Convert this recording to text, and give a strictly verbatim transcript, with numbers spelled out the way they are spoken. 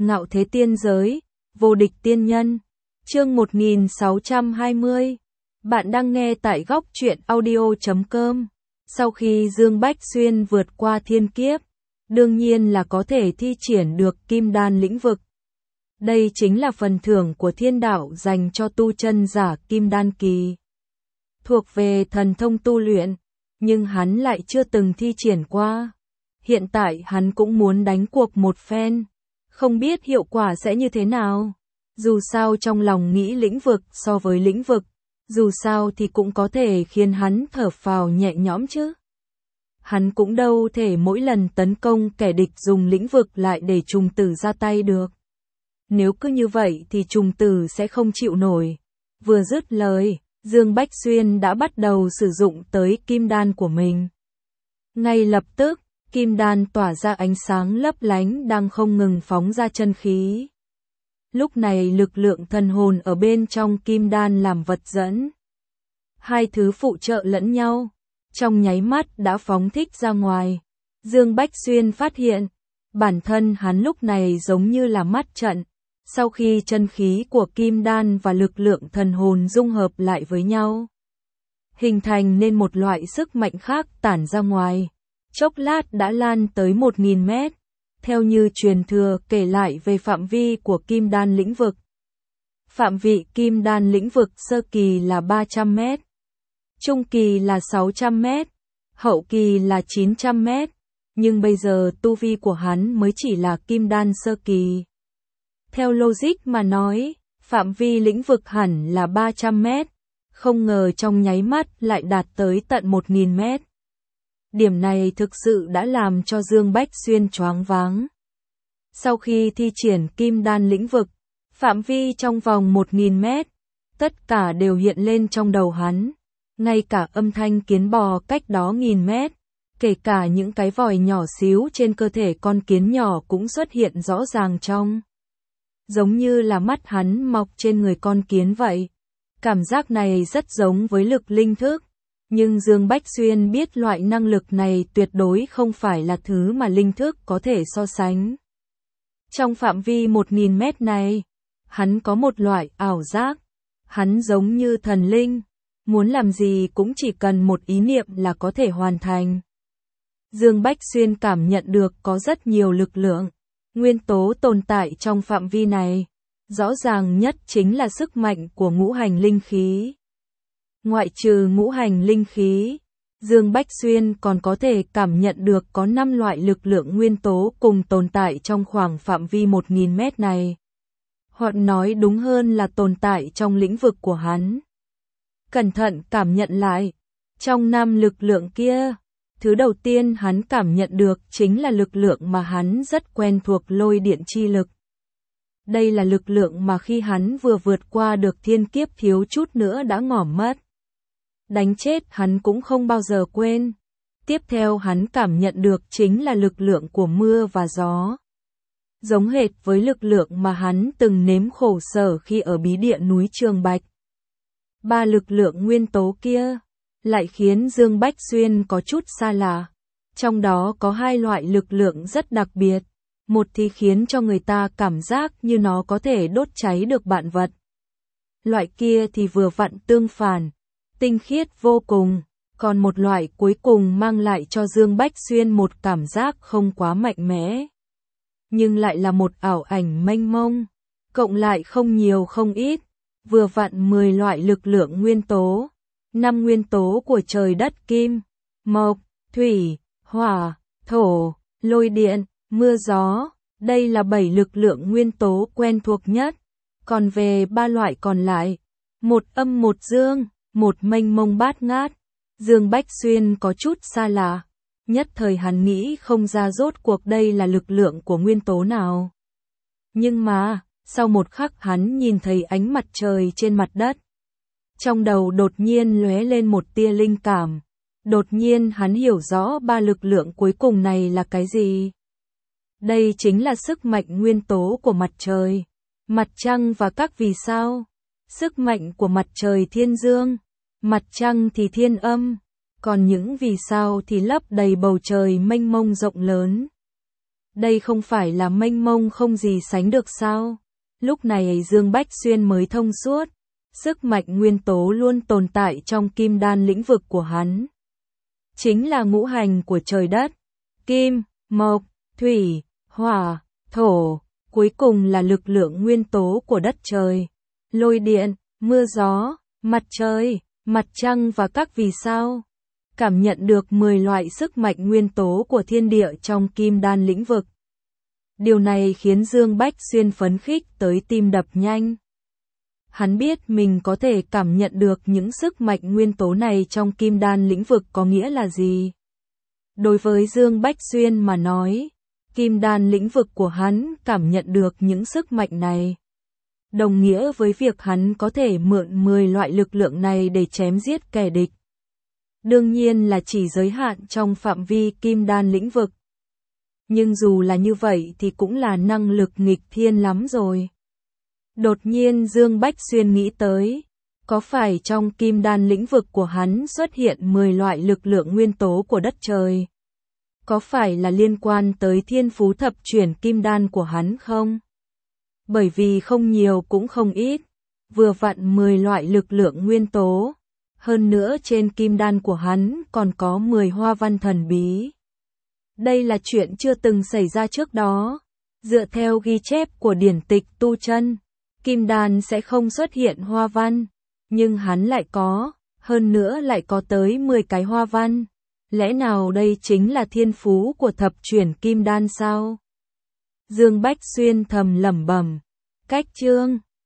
Ngạo thế tiên giới, vô địch tiên nhân. Chương một nghìn sáu trăm hai mươi. Bạn đang nghe tại góc truyện audio chấm com. Sau khi Dương Bách Xuyên vượt qua thiên kiếp, đương nhiên là có thể thi triển được kim đan lĩnh vực. Đây chính là phần thưởng của thiên đạo dành cho tu chân giả kim đan kỳ. Thuộc về thần thông tu luyện, nhưng hắn lại chưa từng thi triển qua. Hiện tại hắn cũng muốn đánh cuộc một phen, không biết hiệu quả sẽ như thế nào. Dù sao trong lòng nghĩ lĩnh vực so với lĩnh vực, dù sao thì cũng có thể khiến hắn thở phào nhẹ nhõm chứ. Hắn cũng đâu thể mỗi lần tấn công kẻ địch dùng lĩnh vực lại để trùng tử ra tay được. Nếu cứ như vậy thì trùng tử sẽ không chịu nổi. Vừa dứt lời, Dương Bách Xuyên đã bắt đầu sử dụng tới kim đan của mình. Ngay lập tức, kim đan tỏa ra ánh sáng lấp lánh đang không ngừng phóng ra chân khí. Lúc này lực lượng thần hồn ở bên trong kim đan làm vật dẫn. Hai thứ phụ trợ lẫn nhau, trong nháy mắt đã phóng thích ra ngoài. Dương Bách Xuyên phát hiện, bản thân hắn lúc này giống như là mắt trận. Sau khi chân khí của kim đan và lực lượng thần hồn dung hợp lại với nhau, hình thành nên một loại sức mạnh khác tản ra ngoài. Chốc lát đã lan tới một nghìn mét, theo như truyền thừa kể lại về phạm vi của kim đan lĩnh vực. Phạm vị kim đan lĩnh vực sơ kỳ là ba trăm mét, trung kỳ là sáu trăm mét, hậu kỳ là chín trăm mét, nhưng bây giờ tu vi của hắn mới chỉ là kim đan sơ kỳ. Theo logic mà nói, phạm vi lĩnh vực hẳn là ba trăm mét, không ngờ trong nháy mắt lại đạt tới tận một nghìn mét. Điểm này thực sự đã làm cho Dương Bách Xuyên choáng váng. Sau khi thi triển kim đan lĩnh vực, phạm vi trong vòng một nghìn mét, tất cả đều hiện lên trong đầu hắn. Ngay cả âm thanh kiến bò cách đó nghìn mét, kể cả những cái vòi nhỏ xíu trên cơ thể con kiến nhỏ cũng xuất hiện rõ ràng trong. Giống như là mắt hắn mọc trên người con kiến vậy. Cảm giác này rất giống với lực linh thức. Nhưng Dương Bách Xuyên biết loại năng lực này tuyệt đối không phải là thứ mà linh thức có thể so sánh. Trong phạm vi một nghìn mét này, hắn có một loại ảo giác. Hắn giống như thần linh, muốn làm gì cũng chỉ cần một ý niệm là có thể hoàn thành. Dương Bách Xuyên cảm nhận được có rất nhiều lực lượng, nguyên tố tồn tại trong phạm vi này. Rõ ràng nhất chính là sức mạnh của ngũ hành linh khí. Ngoại trừ ngũ hành linh khí, Dương Bách Xuyên còn có thể cảm nhận được có năm loại lực lượng nguyên tố cùng tồn tại trong khoảng phạm vi một nghìn mét này. Hoặc nói đúng hơn là tồn tại trong lĩnh vực của hắn. Cẩn thận cảm nhận lại, trong năm lực lượng kia, thứ đầu tiên hắn cảm nhận được chính là lực lượng mà hắn rất quen thuộc, lôi điện chi lực. Đây là lực lượng mà khi hắn vừa vượt qua được thiên kiếp thiếu chút nữa đã ngỏ mất. Đánh chết hắn cũng không bao giờ quên. Tiếp theo hắn cảm nhận được chính là lực lượng của mưa và gió. Giống hệt với lực lượng mà hắn từng nếm khổ sở khi ở bí địa núi Trường Bạch. Ba lực lượng nguyên tố kia lại khiến Dương Bách Xuyên có chút xa lạ. Trong đó có hai loại lực lượng rất đặc biệt. Một thì khiến cho người ta cảm giác như nó có thể đốt cháy được vạn vật. Loại kia thì vừa vặn tương phản, tinh khiết vô cùng. Còn một loại cuối cùng mang lại cho Dương Bách Xuyên một cảm giác không quá mạnh mẽ, nhưng lại là một ảo ảnh mênh mông, cộng lại không nhiều không ít, vừa vặn mười loại lực lượng nguyên tố. Năm nguyên tố của trời đất kim, mộc, thủy, hỏa, thổ, lôi điện, mưa gió, đây là bảy lực lượng nguyên tố quen thuộc nhất. Còn về ba loại còn lại, một âm một dương, một mênh mông bát ngát, Dương Bách Xuyên có chút xa lạ. Nhất thời hắn nghĩ không ra rốt cuộc đây là lực lượng của nguyên tố nào. Nhưng mà, sau một khắc hắn nhìn thấy ánh mặt trời trên mặt đất. Trong đầu đột nhiên lóe lên một tia linh cảm. Đột nhiên hắn hiểu rõ ba lực lượng cuối cùng này là cái gì. Đây chính là sức mạnh nguyên tố của mặt trời, mặt trăng và các vì sao. Sức mạnh của mặt trời thiên dương, mặt trăng thì thiên âm, còn những vì sao thì lấp đầy bầu trời mênh mông rộng lớn. Đây không phải là mênh mông không gì sánh được sao? Lúc này Dương Bách Xuyên mới thông suốt, sức mạnh nguyên tố luôn tồn tại trong kim đan lĩnh vực của hắn. Chính là ngũ hành của trời đất, kim, mộc, thủy, hỏa, thổ, cuối cùng là lực lượng nguyên tố của đất trời, lôi điện, mưa gió, mặt trời, mặt trăng và các vì sao. Cảm nhận được mười loại sức mạnh nguyên tố của thiên địa trong kim đan lĩnh vực. Điều này khiến Dương Bách Xuyên phấn khích tới tim đập nhanh. Hắn biết mình có thể cảm nhận được những sức mạnh nguyên tố này trong kim đan lĩnh vực có nghĩa là gì. Đối với Dương Bách Xuyên mà nói, kim đan lĩnh vực của hắn cảm nhận được những sức mạnh này. Đồng nghĩa với việc hắn có thể mượn mười loại lực lượng này để chém giết kẻ địch. Đương nhiên là chỉ giới hạn trong phạm vi kim đan lĩnh vực. Nhưng dù là như vậy thì cũng là năng lực nghịch thiên lắm rồi. Đột nhiên Dương Bách Xuyên nghĩ tới, có phải trong kim đan lĩnh vực của hắn xuất hiện mười loại lực lượng nguyên tố của đất trời? Có phải là liên quan tới thiên phú thập chuyển kim đan của hắn không? Bởi vì không nhiều cũng không ít, vừa vặn mười loại lực lượng nguyên tố. Hơn nữa trên kim đan của hắn còn có mười hoa văn thần bí. Đây là chuyện chưa từng xảy ra trước đó. Dựa theo ghi chép của điển tịch tu chân, kim đan sẽ không xuất hiện hoa văn, nhưng hắn lại có, hơn nữa lại có tới mười cái hoa văn. Lẽ nào đây chính là thiên phú của thập chuyển kim đan sao? Dương Bách Xuyên thầm lẩm bẩm. Cách chương